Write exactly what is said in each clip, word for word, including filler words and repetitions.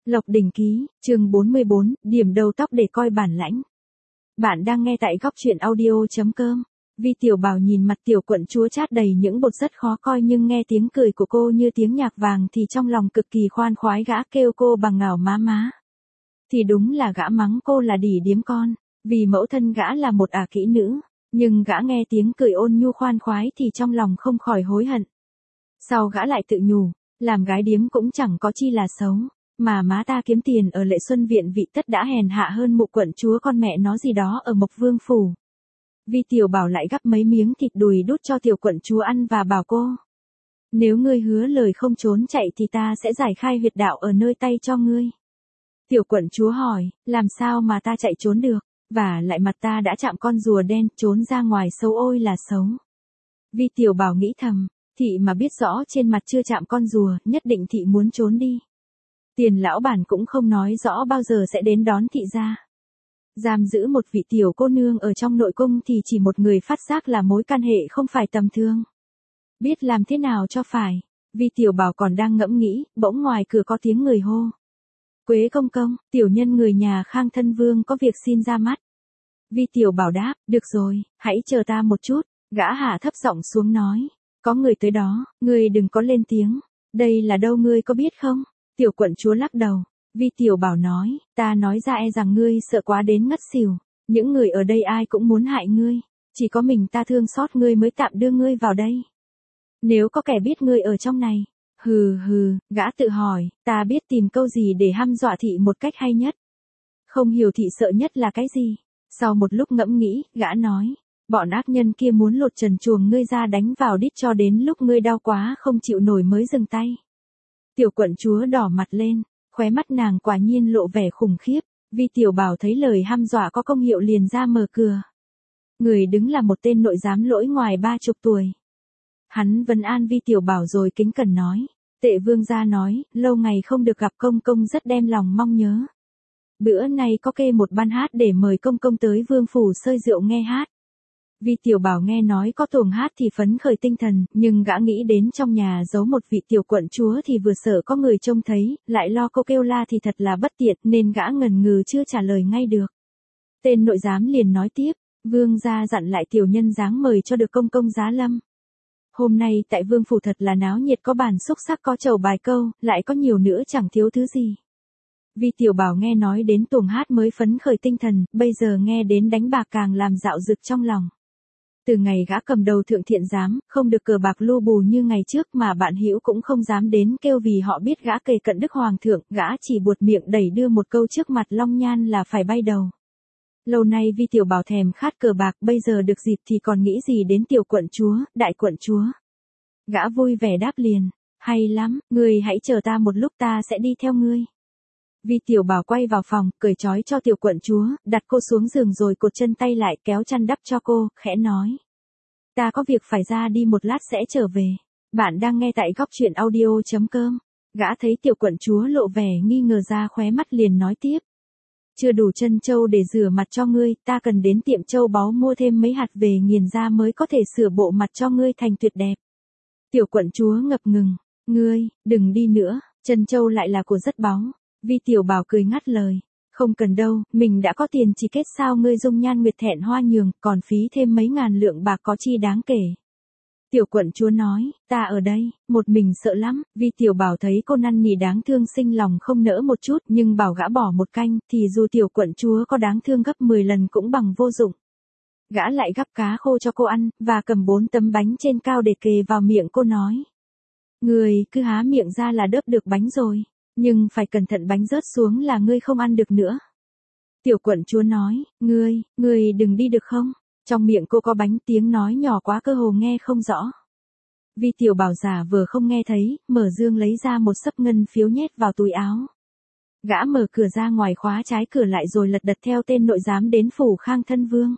Lộc Đỉnh Ký, chương bốn mươi bốn, điểm đầu tóc để coi bản lãnh. Bạn đang nghe tại góc truyện audio.com. Vi Tiểu Bảo nhìn mặt tiểu quận chúa chát đầy những bột rất khó coi nhưng nghe tiếng cười của cô như tiếng nhạc vàng thì trong lòng cực kỳ khoan khoái, gã kêu cô bằng ngảo má má. Thì đúng là gã mắng cô là đỉ điếm con, vì mẫu thân gã là một ả kỹ nữ, nhưng gã nghe tiếng cười ôn nhu khoan khoái thì trong lòng không khỏi hối hận. Sau gã lại tự nhủ, làm gái điếm cũng chẳng có chi là xấu. Mà má ta kiếm tiền ở Lệ Xuân Viện vị tất đã hèn hạ hơn mụ quận chúa con mẹ nó gì đó ở Mộc Vương Phủ. Vi Tiểu Bảo lại gắp mấy miếng thịt đùi đút cho tiểu quận chúa ăn và bảo cô. Nếu ngươi hứa lời không trốn chạy thì ta sẽ giải khai huyệt đạo ở nơi tay cho ngươi. Tiểu quận chúa hỏi, làm sao mà ta chạy trốn được, và lại mặt ta đã chạm con rùa đen, trốn ra ngoài xấu ôi là xấu. Vi Tiểu Bảo nghĩ thầm, thị mà biết rõ trên mặt chưa chạm con rùa, nhất định thị muốn trốn đi. Tiền lão bản cũng không nói rõ bao giờ sẽ đến đón thị ra. Giam giữ một vị tiểu cô nương ở trong nội cung thì chỉ một người phát giác là mối can hệ không phải tầm thường. Biết làm thế nào cho phải, Vi Tiểu Bảo còn đang ngẫm nghĩ, bỗng ngoài cửa có tiếng người hô. Quế công công, tiểu nhân người nhà Khang Thân Vương có việc xin ra mắt. Vi Tiểu Bảo đáp, được rồi, hãy chờ ta một chút, gã hạ thấp giọng xuống nói. Có người tới đó, ngươi đừng có lên tiếng, đây là đâu ngươi có biết không? Tiểu quận chúa lắc đầu, Vi Tiểu Bảo nói, ta nói ra e rằng ngươi sợ quá đến ngất xỉu, những người ở đây ai cũng muốn hại ngươi, chỉ có mình ta thương xót ngươi mới tạm đưa ngươi vào đây. Nếu có kẻ biết ngươi ở trong này, hừ hừ, gã tự hỏi, ta biết tìm câu gì để hăm dọa thị một cách hay nhất. Không hiểu thị sợ nhất là cái gì. Sau một lúc ngẫm nghĩ, gã nói, bọn ác nhân kia muốn lột trần truồng ngươi ra đánh vào đít cho đến lúc ngươi đau quá không chịu nổi mới dừng tay. Tiểu quận chúa đỏ mặt lên, khóe mắt nàng quả nhiên lộ vẻ khủng khiếp, Vi Tiểu Bảo thấy lời hăm dọa có công hiệu liền ra mở cửa. Người đứng là một tên nội giám lỗi ngoài ba chục tuổi. Hắn vấn an Vi Tiểu Bảo rồi kính cẩn nói, Tệ vương gia nói, lâu ngày không được gặp công công rất đem lòng mong nhớ. Bữa nay có kê một ban hát để mời công công tới vương phủ sơi rượu nghe hát. Vi Tiểu Bảo nghe nói có tuồng hát thì phấn khởi tinh thần, nhưng gã nghĩ đến trong nhà giấu một vị tiểu quận chúa thì vừa sợ có người trông thấy, lại lo cô kêu la thì thật là bất tiện nên gã ngần ngừ chưa trả lời ngay được. Tên nội giám liền nói tiếp, vương gia dặn lại tiểu nhân dáng mời cho được công công giá lâm. Hôm nay tại vương phủ thật là náo nhiệt, có bàn xúc sắc, có chầu bài câu, lại có nhiều nữa chẳng thiếu thứ gì. Vi Tiểu Bảo nghe nói đến tuồng hát mới phấn khởi tinh thần, bây giờ nghe đến đánh bạc càng làm dạo dực trong lòng. Từ ngày gã cầm đầu thượng thiện giám, không được cờ bạc lu bù như ngày trước mà bạn hữu cũng không dám đến kêu vì họ biết gã kề cận đức hoàng thượng, gã chỉ buột miệng đẩy đưa một câu trước mặt Long Nhan là phải bay đầu. Lâu nay Vi Tiểu Bảo thèm khát cờ bạc, bây giờ được dịp thì còn nghĩ gì đến tiểu quận chúa, đại quận chúa. Gã vui vẻ đáp liền, hay lắm, ngươi hãy chờ ta một lúc ta sẽ đi theo ngươi. Vi Tiểu Bảo quay vào phòng, cởi trói cho tiểu quận chúa, đặt cô xuống giường rồi cột chân tay lại kéo chăn đắp cho cô, khẽ nói. Ta có việc phải ra đi một lát sẽ trở về. Bạn đang nghe tại góc truyện audio.com. Gã thấy tiểu quận chúa lộ vẻ nghi ngờ ra khóe mắt liền nói tiếp. Chưa đủ chân châu để rửa mặt cho ngươi, ta cần đến tiệm châu báu mua thêm mấy hạt về nghiền ra mới có thể sửa bộ mặt cho ngươi thành tuyệt đẹp. Tiểu quận chúa ngập ngừng, ngươi, đừng đi nữa, chân châu lại là của rất báu. Vi Tiểu Bảo cười ngắt lời, không cần đâu, mình đã có tiền chỉ kết sao ngươi dung nhan nguyệt thẹn hoa nhường, còn phí thêm mấy ngàn lượng bạc có chi đáng kể. Tiểu quận chúa nói, ta ở đây, một mình sợ lắm. Vi Tiểu Bảo thấy cô năn nỉ đáng thương sinh lòng không nỡ một chút, nhưng bảo gã bỏ một canh, thì dù tiểu quận chúa có đáng thương gấp mười lần cũng bằng vô dụng. Gã lại gắp cá khô cho cô ăn, và cầm bốn tấm bánh trên cao để kề vào miệng cô nói. Người cứ há miệng ra là đớp được bánh rồi. Nhưng phải cẩn thận bánh rớt xuống là ngươi không ăn được nữa. Tiểu quận chúa nói, ngươi, ngươi đừng đi được không? Trong miệng cô có bánh, tiếng nói nhỏ quá cơ hồ nghe không rõ. Vi Tiểu Bảo giả vừa không nghe thấy, mở dương lấy ra một xấp ngân phiếu nhét vào túi áo. Gã mở cửa ra ngoài khóa trái cửa lại rồi lật đật theo tên nội giám đến phủ Khang Thân Vương.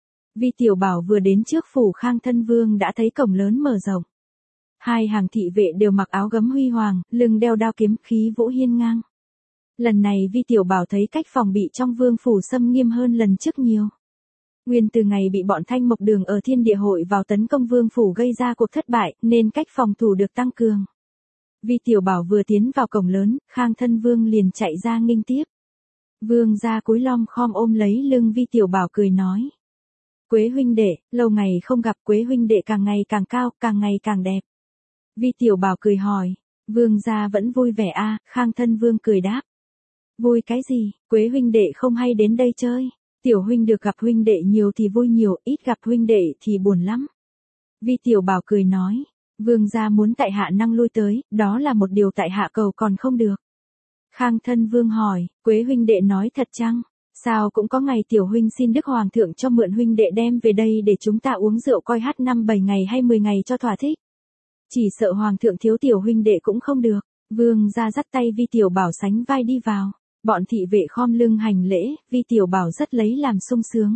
Vi Tiểu Bảo vừa đến trước phủ Khang Thân Vương đã thấy cổng lớn mở rộng. Hai hàng thị vệ đều mặc áo gấm huy hoàng, lưng đeo đao kiếm, khí vũ hiên ngang. Lần này Vi Tiểu Bảo thấy cách phòng bị trong vương phủ xâm nghiêm hơn lần trước nhiều. Nguyên từ ngày bị bọn Thanh Mộc Đường ở Thiên Địa Hội vào tấn công vương phủ gây ra cuộc thất bại, nên cách phòng thủ được tăng cường. Vi Tiểu Bảo vừa tiến vào cổng lớn, Khang Thân Vương liền chạy ra nghênh tiếp. Vương gia cúi lom khom ôm lấy lưng Vi Tiểu Bảo cười nói. Quế huynh đệ, lâu ngày không gặp, Quế huynh đệ càng ngày càng cao, càng ngày càng đẹp. Vi Tiểu Bảo cười hỏi, vương gia vẫn vui vẻ a? Khang Thân Vương cười đáp. Vui cái gì, Quế huynh đệ không hay đến đây chơi. Tiểu huynh được gặp huynh đệ nhiều thì vui nhiều, ít gặp huynh đệ thì buồn lắm. Vi Tiểu Bảo cười nói, vương gia muốn tại hạ năng lui tới, đó là một điều tại hạ cầu còn không được. Khang Thân Vương hỏi, Quế huynh đệ nói thật chăng? Sao cũng có ngày tiểu huynh xin Đức Hoàng thượng cho mượn huynh đệ đem về đây để chúng ta uống rượu coi hát năm bảy ngày hay mười ngày cho thỏa thích. Chỉ sợ Hoàng thượng thiếu tiểu huynh đệ cũng không được. Vương gia dắt tay Vi Tiểu Bảo sánh vai đi vào. Bọn thị vệ khom lưng hành lễ, Vi Tiểu Bảo rất lấy làm sung sướng.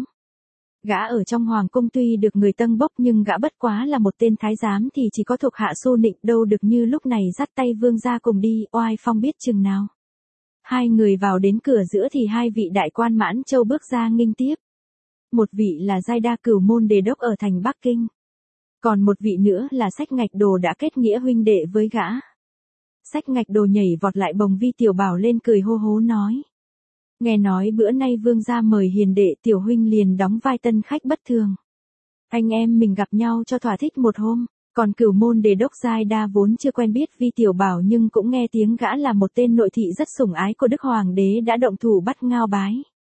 Gã ở trong hoàng cung tuy được người tâng bốc nhưng gã bất quá là một tên thái giám thì chỉ có thuộc hạ xô nịnh đâu được như lúc này dắt tay vương gia cùng đi, oai phong biết chừng nào. Hai người vào đến cửa giữa thì hai vị đại quan Mãn Châu bước ra nghênh tiếp. Một vị là Giai Đa Cửu Môn Đề Đốc ở thành Bắc Kinh. Còn một vị nữa là Sách Ngạch Đồ đã kết nghĩa huynh đệ với gã. Sách Ngạch Đồ nhảy vọt lại bồng Vi Tiểu Bảo lên cười hô hố nói. Nghe nói bữa nay vương gia mời hiền đệ, tiểu huynh liền đóng vai tân khách bất thường. Anh em mình gặp nhau cho thỏa thích một hôm. Còn Cửu Môn Đề Đốc Giai Đa vốn chưa quen biết Vi Tiểu Bảo nhưng cũng nghe tiếng gã là một tên nội thị rất sủng ái của Đức Hoàng đế đã động thủ bắt Ngao Bái.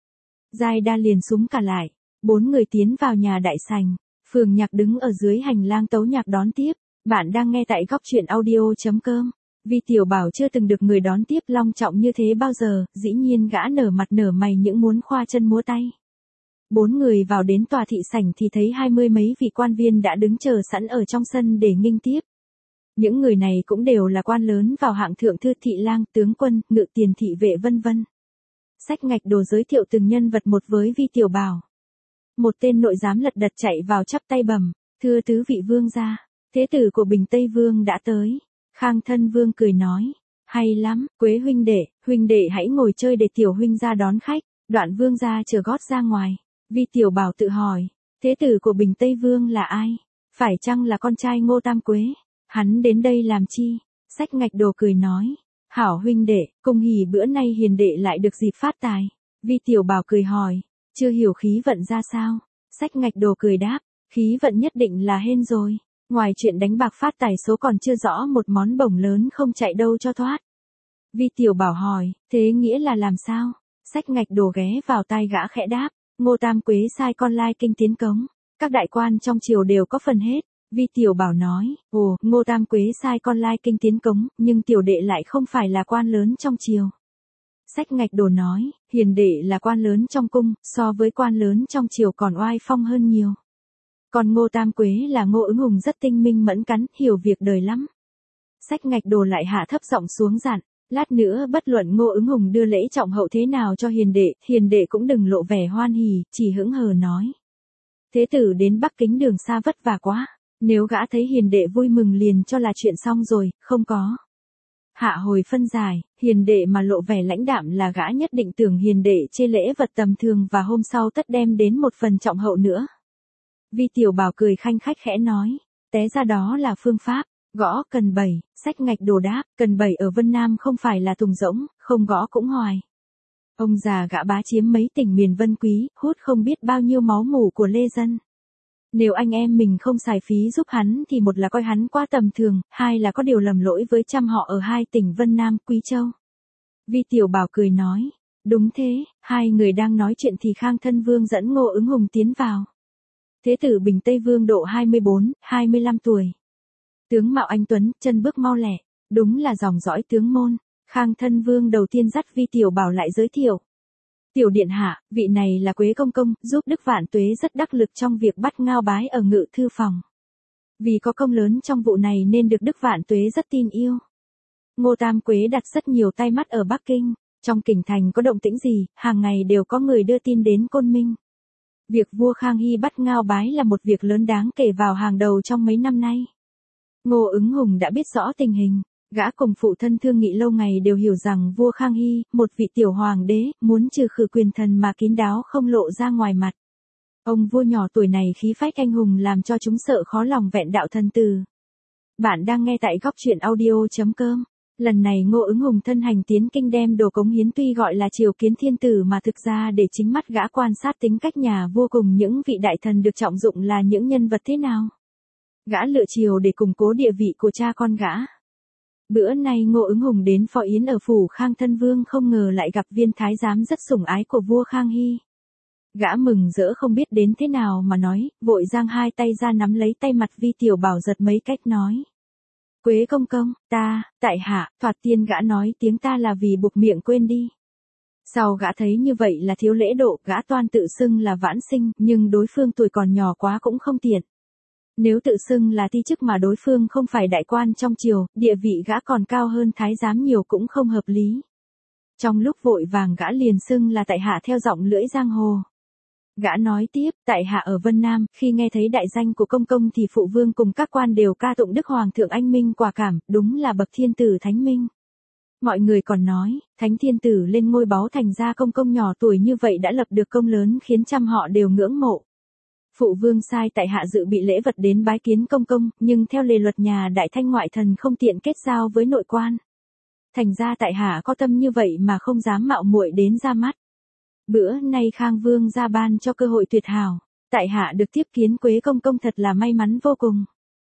Giai Đa liền súng cả lại. Bốn người tiến vào nhà đại sành. Phường Nhạc đứng ở dưới hành lang tấu nhạc đón tiếp. Bạn đang nghe tại góc truyện audio chấm com. Vi Tiểu Bảo chưa từng được người đón tiếp long trọng như thế bao giờ, dĩ nhiên gã nở mặt nở mày những muốn khoa chân múa tay. Bốn người vào đến tòa thị sảnh thì thấy hai mươi mấy vị quan viên đã đứng chờ sẵn ở trong sân để nghênh tiếp. Những người này cũng đều là quan lớn vào hạng thượng thư, thị lang, tướng quân, ngự tiền thị vệ vân vân. Sách Ngạch Đồ giới thiệu từng nhân vật một với Vi Tiểu Bảo. Một tên nội giám lật đật chạy vào chắp tay bẩm, thưa tứ vị vương gia, thế tử của Bình Tây Vương đã tới. Khang Thân Vương cười nói, hay lắm, Quế huynh đệ, huynh đệ hãy ngồi chơi để tiểu huynh ra đón khách. Đoạn vương gia chờ gót ra ngoài. Vi Tiểu Bảo tự hỏi, thế tử của Bình Tây Vương là ai? Phải chăng là con trai Ngô Tam Quế? Hắn đến đây làm chi? Sách Ngạch Đồ cười nói, hảo huynh đệ, cung hỉ bữa nay hiền đệ lại được dịp phát tài. Vi Tiểu Bảo cười hỏi, chưa hiểu khí vận ra sao? Sách Ngạch Đồ cười đáp, khí vận nhất định là hên rồi. Ngoài chuyện đánh bạc phát tài số còn chưa rõ một món bổng lớn không chạy đâu cho thoát. Vi Tiểu Bảo hỏi, thế nghĩa là làm sao? Sách Ngạch Đồ ghé vào tai gã khẽ đáp, Ngô Tam Quế sai con lai kinh tiến cống. Các đại quan trong triều đều có phần hết. Vi Tiểu Bảo nói, ồ, Ngô Tam Quế sai con lai kinh tiến cống, nhưng tiểu đệ lại không phải là quan lớn trong triều. Sách Ngạch Đồ nói, hiền đệ là quan lớn trong cung, so với quan lớn trong triều còn oai phong hơn nhiều. Còn Ngô Tam Quế là Ngô Ứng Hùng rất tinh minh mẫn cắn, hiểu việc đời lắm. Sách Ngạch Đồ lại hạ thấp giọng xuống dặn, lát nữa bất luận Ngô Ứng Hùng đưa lễ trọng hậu thế nào cho hiền đệ, hiền đệ cũng đừng lộ vẻ hoan hỉ, chỉ hững hờ nói. Thế tử đến Bắc Kính đường xa vất vả quá, nếu gã thấy hiền đệ vui mừng liền cho là chuyện xong rồi, không có. Hạ hồi phân giải, hiền đệ mà lộ vẻ lãnh đạm là gã nhất định tưởng hiền đệ chê lễ vật tầm thường và hôm sau tất đem đến một phần trọng hậu nữa. Vi Tiểu Bảo cười khanh khách khẽ nói, té ra đó là phương pháp, gõ cần bảy. Sách Ngạch Đồ đáp, cần bảy ở Vân Nam không phải là thùng rỗng, không gõ cũng hoài. Ông già gã bá chiếm mấy tỉnh miền Vân Quý, hút không biết bao nhiêu máu mủ của lê dân. Nếu anh em mình không xài phí giúp hắn thì một là coi hắn quá tầm thường, hai là có điều lầm lỗi với trăm họ ở hai tỉnh Vân Nam, Quý Châu. Vi Tiểu Bảo cười nói, đúng thế. Hai người đang nói chuyện thì Khang Thân Vương dẫn Ngô Ứng Hùng tiến vào. Thế tử Bình Tây Vương độ hai mươi bốn, hai mươi lăm tuổi. Tướng mạo anh tuấn, chân bước mau lẹ, đúng là dòng dõi tướng môn. Khang Thân Vương đầu tiên dắt Vi Tiểu Bảo lại giới thiệu. Tiểu điện hạ, vị này là Quế công công, giúp Đức Vạn Tuế rất đắc lực trong việc bắt Ngao Bái ở Ngự Thư Phòng. Vì có công lớn trong vụ này nên được Đức Vạn Tuế rất tin yêu. Ngô Tam Quế đặt rất nhiều tay mắt ở Bắc Kinh, trong kinh thành có động tĩnh gì, hàng ngày đều có người đưa tin đến Côn Minh. Việc vua Khang Hy bắt Ngao Bái là một việc lớn đáng kể vào hàng đầu trong mấy năm nay. Ngô Ứng Hùng đã biết rõ tình hình, gã cùng phụ thân thương nghị lâu ngày đều hiểu rằng vua Khang Hy, một vị tiểu hoàng đế, muốn trừ khử quyền thần mà kín đáo không lộ ra ngoài mặt. Ông vua nhỏ tuổi này khí phách anh hùng làm cho chúng sợ khó lòng vẹn đạo thân từ. Bạn đang nghe tại góc truyện audio chấm com. Lần này Ngô Ứng Hùng thân hành tiến kinh đem đồ cống hiến tuy gọi là triều kiến thiên tử mà thực ra để chính mắt gã quan sát tính cách nhà vua cùng những vị đại thần được trọng dụng là những nhân vật thế nào. Gã lựa triều để củng cố địa vị của cha con gã. Bữa nay Ngô Ứng Hùng đến phò yến ở phủ Khang Thân Vương không ngờ lại gặp viên thái giám rất sủng ái của vua Khang Hy. Gã mừng rỡ không biết đến thế nào mà nói, vội giang hai tay ra nắm lấy tay mặt Vi Tiểu Bảo giật mấy cách nói. Quế công công, ta, tại hạ, thoạt tiên gã nói tiếng ta là vì buộc miệng quên đi. Sau gã thấy như vậy là thiếu lễ độ, gã toan tự xưng là vãn sinh, nhưng đối phương tuổi còn nhỏ quá cũng không tiện. Nếu tự xưng là ti chức mà đối phương không phải đại quan trong triều, địa vị gã còn cao hơn thái giám nhiều cũng không hợp lý. Trong lúc vội vàng gã liền xưng là tại hạ theo giọng lưỡi giang hồ. Gã nói tiếp, tại hạ ở Vân Nam, khi nghe thấy đại danh của công công thì phụ vương cùng các quan đều ca tụng Đức Hoàng thượng anh minh quả cảm, đúng là bậc thiên tử thánh minh. Mọi người còn nói, thánh thiên tử lên ngôi báu thành ra công công nhỏ tuổi như vậy đã lập được công lớn khiến trăm họ đều ngưỡng mộ. Phụ vương sai tại hạ dự bị lễ vật đến bái kiến công công, nhưng theo lề luật nhà đại thanh ngoại thần không tiện kết giao với nội quan. Thành ra tại hạ có tâm như vậy mà không dám mạo muội đến ra mắt. Bữa nay Khang Vương ra ban cho cơ hội tuyệt hảo, tại hạ được tiếp kiến Quế công công thật là may mắn vô cùng.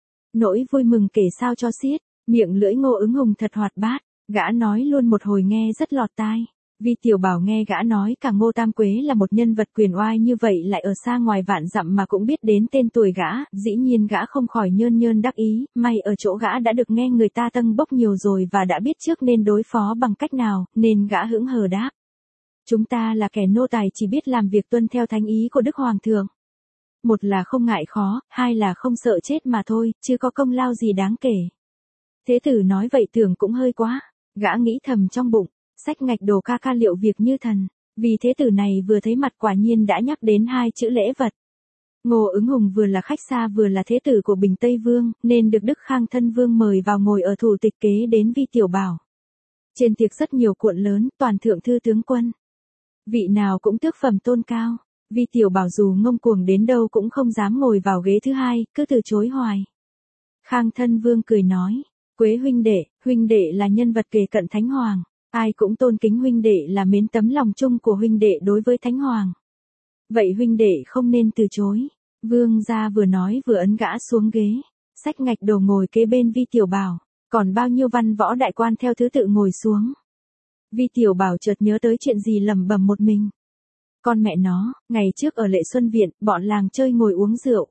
Nỗi vui mừng kể sao cho xiết, miệng lưỡi Ngô Ứng Hùng thật hoạt bát, gã nói luôn một hồi nghe rất lọt tai. Vi Tiểu Bảo nghe gã nói cả Ngô Tam Quế là một nhân vật quyền oai như vậy lại ở xa ngoài vạn dặm mà cũng biết đến tên tuổi gã, dĩ nhiên gã không khỏi nhơn nhơn đắc ý, may ở chỗ gã đã được nghe người ta tâng bốc nhiều rồi và đã biết trước nên đối phó bằng cách nào, nên gã hững hờ đáp. Chúng ta là kẻ nô tài chỉ biết làm việc tuân theo thánh ý của Đức Hoàng thượng. Một là không ngại khó, hai là không sợ chết mà thôi, chứ có công lao gì đáng kể. Thế tử nói vậy tưởng cũng hơi quá, gã nghĩ thầm trong bụng, sách ngạch đồ ca ca liệu việc như thần, vì thế tử này vừa thấy mặt quả nhiên đã nhắc đến hai chữ lễ vật. Ngô Ứng Hùng vừa là khách xa vừa là thế tử của Bình Tây Vương, nên được Đức Khang Thân Vương mời vào ngồi ở thủ tịch kế đến Vi Tiểu Bảo. Trên tiệc rất nhiều cuộn lớn, toàn thượng thư tướng quân. Vị nào cũng tước phẩm tôn cao, Vi Tiểu Bảo dù ngông cuồng đến đâu cũng không dám ngồi vào ghế thứ hai, cứ từ chối hoài. Khang Thân Vương cười nói, Quế huynh đệ, huynh đệ là nhân vật kề cận Thánh Hoàng, ai cũng tôn kính huynh đệ là mến tấm lòng chung của huynh đệ đối với Thánh Hoàng. Vậy huynh đệ không nên từ chối. Vương gia vừa nói vừa ấn gã xuống ghế, xách ngạch đồ ngồi kế bên Vi Tiểu Bảo, còn bao nhiêu văn võ đại quan theo thứ tự ngồi xuống. Vi Tiểu Bảo chợt nhớ tới chuyện gì lẩm bẩm một mình. Con mẹ nó, ngày trước ở Lệ Xuân Viện, bọn làng chơi ngồi uống rượu.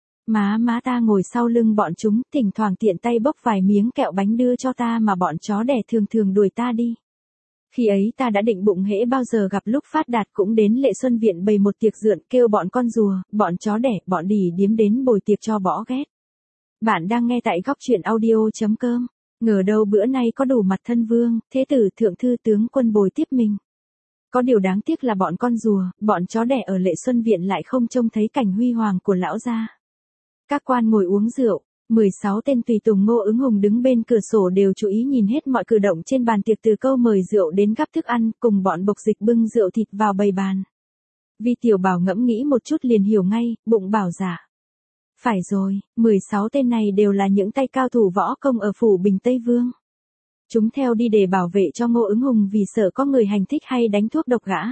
Má má ta ngồi sau lưng bọn chúng, thỉnh thoảng tiện tay bốc vài miếng kẹo bánh đưa cho ta mà bọn chó đẻ thường thường đuổi ta đi. Khi ấy ta đã định bụng hễ bao giờ gặp lúc phát đạt cũng đến Lệ Xuân Viện bày một tiệc rượn kêu bọn con rùa, bọn chó đẻ, bọn đỉ điếm đến bồi tiệc cho bỏ ghét. Bạn đang nghe tại góc truyện audio chấm com. Ngờ đâu bữa nay có đủ mặt thân vương, thế tử thượng thư tướng quân bồi tiếp mình. Có điều đáng tiếc là bọn con rùa, bọn chó đẻ ở Lệ Xuân Viện lại không trông thấy cảnh huy hoàng của lão gia. Các quan ngồi uống rượu, mười sáu tên tùy tùng Ngô Ứng Hùng đứng bên cửa sổ đều chú ý nhìn hết mọi cử động trên bàn tiệc từ câu mời rượu đến gắp thức ăn, cùng bọn bộc dịch bưng rượu thịt vào bày bàn. Vi Tiểu Bảo ngẫm nghĩ một chút liền hiểu ngay, bụng bảo dạ. Phải rồi, mười sáu tên này đều là những tay cao thủ võ công ở phủ Bình Tây Vương. Chúng theo đi để bảo vệ cho Ngô Ứng Hùng vì sợ có người hành thích hay đánh thuốc độc gã.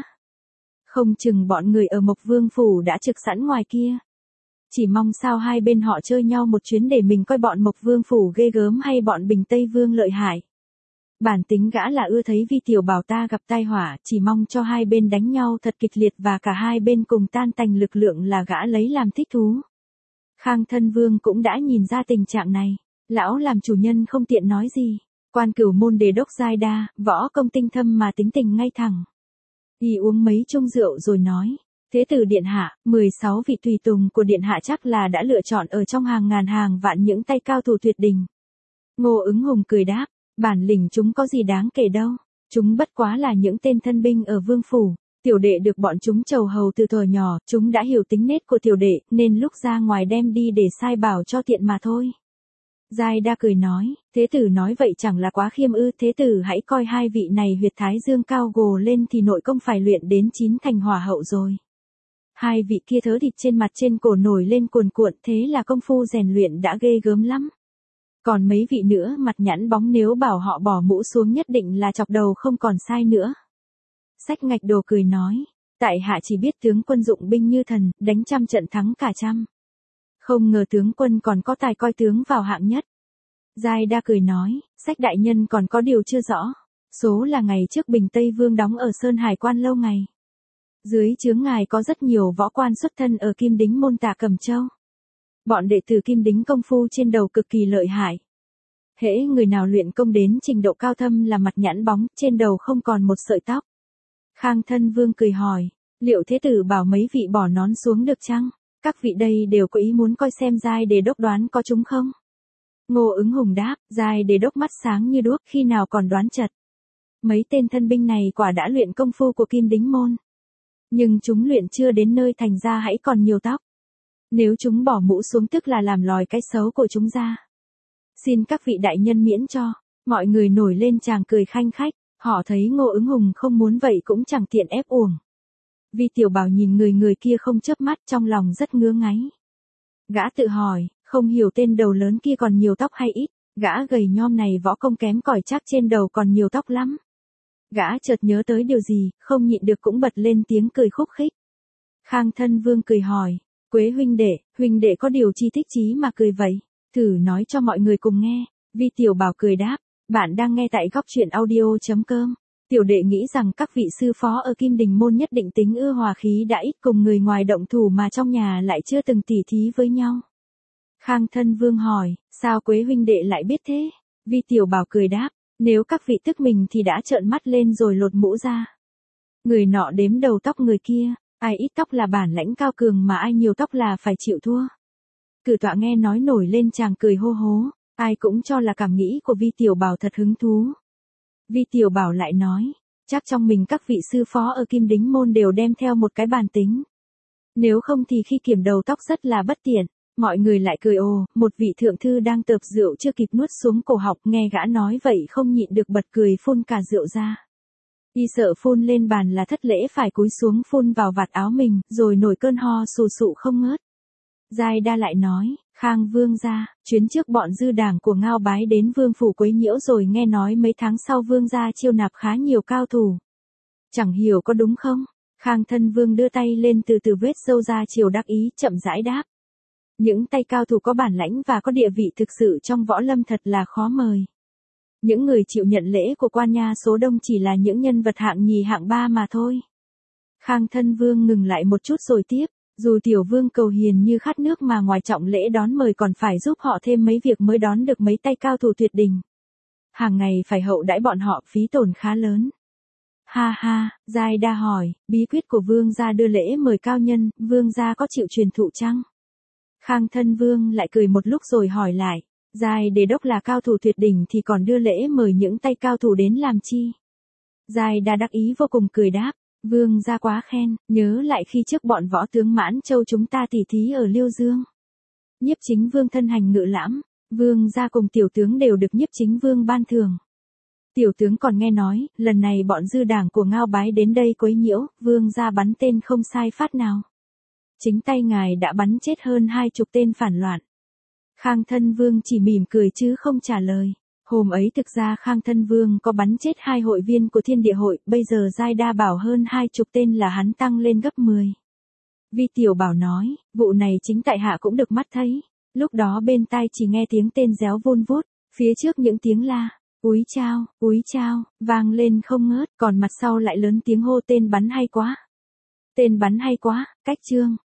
Không chừng bọn người ở Mộc Vương phủ đã trực sẵn ngoài kia. Chỉ mong sao hai bên họ chơi nhau một chuyến để mình coi bọn Mộc Vương phủ ghê gớm hay bọn Bình Tây Vương lợi hại. Bản tính gã là ưa thấy Vi Tiểu Bảo ta gặp tai họa, chỉ mong cho hai bên đánh nhau thật kịch liệt và cả hai bên cùng tan tành lực lượng là gã lấy làm thích thú. Khang Thân Vương cũng đã nhìn ra tình trạng này, lão làm chủ nhân không tiện nói gì. Quan Cửu môn đề đốc giai đa, võ công tinh thâm mà tính tình ngay thẳng. Y uống mấy chung rượu rồi nói, thế tử điện hạ, mười sáu vị tùy tùng của điện hạ chắc là đã lựa chọn ở trong hàng ngàn hàng vạn những tay cao thủ tuyệt đỉnh. Ngô Ứng Hùng cười đáp, bản lĩnh chúng có gì đáng kể đâu, chúng bất quá là những tên thân binh ở vương phủ. Tiểu đệ được bọn chúng trầu hầu từ thuở nhỏ, chúng đã hiểu tính nết của tiểu đệ, nên lúc ra ngoài đem đi để sai bảo cho tiện mà thôi. Giai đa cười nói, thế tử nói vậy chẳng là quá khiêm ư, thế tử hãy coi hai vị này huyệt thái dương cao gồ lên thì nội công phải luyện đến chín thành hỏa hậu rồi. Hai vị kia thớ thịt trên mặt trên cổ nổi lên cuồn cuộn, thế là công phu rèn luyện đã ghê gớm lắm. Còn mấy vị nữa mặt nhẵn bóng nếu bảo họ bỏ mũ xuống nhất định là chọc đầu không còn sai nữa. Sách Ngạch Đồ cười nói, tại hạ chỉ biết tướng quân dụng binh như thần, đánh trăm trận thắng cả trăm. Không ngờ tướng quân còn có tài coi tướng vào hạng nhất. Giai Đa cười nói, Sách đại nhân còn có điều chưa rõ. Số là ngày trước Bình Tây Vương đóng ở Sơn Hải Quan lâu ngày. Dưới chướng ngài có rất nhiều võ quan xuất thân ở Kim Đính môn Tả Cẩm Châu. Bọn đệ tử Kim Đính công phu trên đầu cực kỳ lợi hại. Hễ người nào luyện công đến trình độ cao thâm là mặt nhẵn bóng, trên đầu không còn một sợi tóc. Khang Thân Vương cười hỏi, liệu thế tử bảo mấy vị bỏ nón xuống được chăng? Các vị đây đều có ý muốn coi xem Giai Đề Đốc đoán có chúng không? Ngô Ứng Hùng đáp, Giai Đề Đốc mắt sáng như đuốc, khi nào còn đoán chật. Mấy tên thân binh này quả đã luyện công phu của Kim Đính môn. Nhưng chúng luyện chưa đến nơi thành ra hãy còn nhiều tóc. Nếu chúng bỏ mũ xuống tức là làm lòi cái xấu của chúng ra. Xin các vị đại nhân miễn cho. Mọi người nổi lên chàng cười khanh khách. Họ thấy Ngô Ứng Hùng không muốn vậy cũng chẳng tiện ép uổng. Vi Tiểu Bảo nhìn người người kia không chớp mắt, trong lòng rất ngứa ngáy. Gã tự hỏi, không hiểu tên đầu lớn kia còn nhiều tóc hay ít. Gã gầy nhom này võ công kém cỏi chắc trên đầu còn nhiều tóc lắm. Gã chợt nhớ tới điều gì, không nhịn được cũng bật lên tiếng cười khúc khích. Khang Thân Vương cười hỏi, Quế huynh đệ, huynh đệ có điều chi thích chí mà cười vậy? Thử nói cho mọi người cùng nghe. Vi Tiểu Bảo cười đáp, bạn đang nghe tại góc truyện audio chấm com. Tiểu đệ nghĩ rằng các vị sư phó ở Kim Đình môn nhất định tính ưa hòa khí đã ít cùng người ngoài động thủ mà trong nhà lại chưa từng tỉ thí với nhau. Khang Thân Vương hỏi, sao Quế huynh đệ lại biết thế? Vi Tiểu Bảo cười đáp, nếu các vị tức mình thì đã trợn mắt lên rồi lột mũ ra. Người nọ đếm đầu tóc người kia, ai ít tóc là bản lãnh cao cường mà ai nhiều tóc là phải chịu thua. Cử tọa nghe nói nổi lên chàng cười hô hố, ai cũng cho là cảm nghĩ của Vi Tiểu Bảo thật hứng thú. Vi Tiểu Bảo lại nói, chắc trong mình các vị sư phó ở Kim Đính môn đều đem theo một cái bàn tính. Nếu không thì khi kiểm đầu tóc rất là bất tiện. Mọi người lại cười ồ, một vị thượng thư đang tợp rượu chưa kịp nuốt xuống cổ họng, nghe gã nói vậy không nhịn được bật cười phun cả rượu ra. Y sợ phun lên bàn là thất lễ phải cúi xuống phun vào vạt áo mình, rồi nổi cơn ho sù sụ không ngớt. Giai Đa lại nói, Khang Vương gia, chuyến trước bọn dư đảng của Ngao Bái đến Vương phủ quấy nhiễu rồi nghe nói mấy tháng sau Vương gia chiêu nạp khá nhiều cao thủ. Chẳng hiểu có đúng không? Khang Thân Vương đưa tay lên từ từ vết râu ra chiều đắc ý, chậm rãi đáp. Những tay cao thủ có bản lãnh và có địa vị thực sự trong võ lâm thật là khó mời. Những người chịu nhận lễ của quan nha số đông chỉ là những nhân vật hạng nhì hạng ba mà thôi. Khang Thân Vương ngừng lại một chút rồi tiếp, dù tiểu vương cầu hiền như khát nước mà ngoài trọng lễ đón mời còn phải giúp họ thêm mấy việc mới đón được mấy tay cao thủ tuyệt đỉnh. Hàng ngày phải hậu đãi bọn họ phí tổn khá lớn. Ha ha, Giai Đa hỏi, bí quyết của vương gia đưa lễ mời cao nhân, vương gia có chịu truyền thụ chăng? Khang Thân Vương lại cười một lúc rồi hỏi lại, Giai Đề Đốc là cao thủ tuyệt đỉnh thì còn đưa lễ mời những tay cao thủ đến làm chi? Giai Đa đắc ý vô cùng cười đáp, vương gia quá khen, nhớ lại khi trước bọn võ tướng Mãn Châu chúng ta tỉ thí ở Liêu Dương. Nhiếp Chính Vương thân hành ngự lãm, vương gia cùng tiểu tướng đều được Nhiếp Chính Vương ban thưởng. Tiểu tướng còn nghe nói, lần này bọn dư đảng của Ngao Bái đến đây quấy nhiễu, vương gia bắn tên không sai phát nào. Chính tay ngài đã bắn chết hơn hai chục tên phản loạn. Khang Thân Vương chỉ mỉm cười chứ không trả lời. Hôm ấy thực ra Khang Thân Vương có bắn chết hai hội viên của Thiên Địa Hội, bây giờ Giai Đa bảo hơn hai chục tên là hắn tăng lên gấp mười. Vi Tiểu Bảo nói, vụ này chính tại hạ cũng được mắt thấy. Lúc đó bên tai chỉ nghe tiếng tên réo vun vút, phía trước những tiếng la, úi chao, úi chao, vang lên không ngớt, còn mặt sau lại lớn tiếng hô tên bắn hay quá. Tên bắn hay quá, cách chương.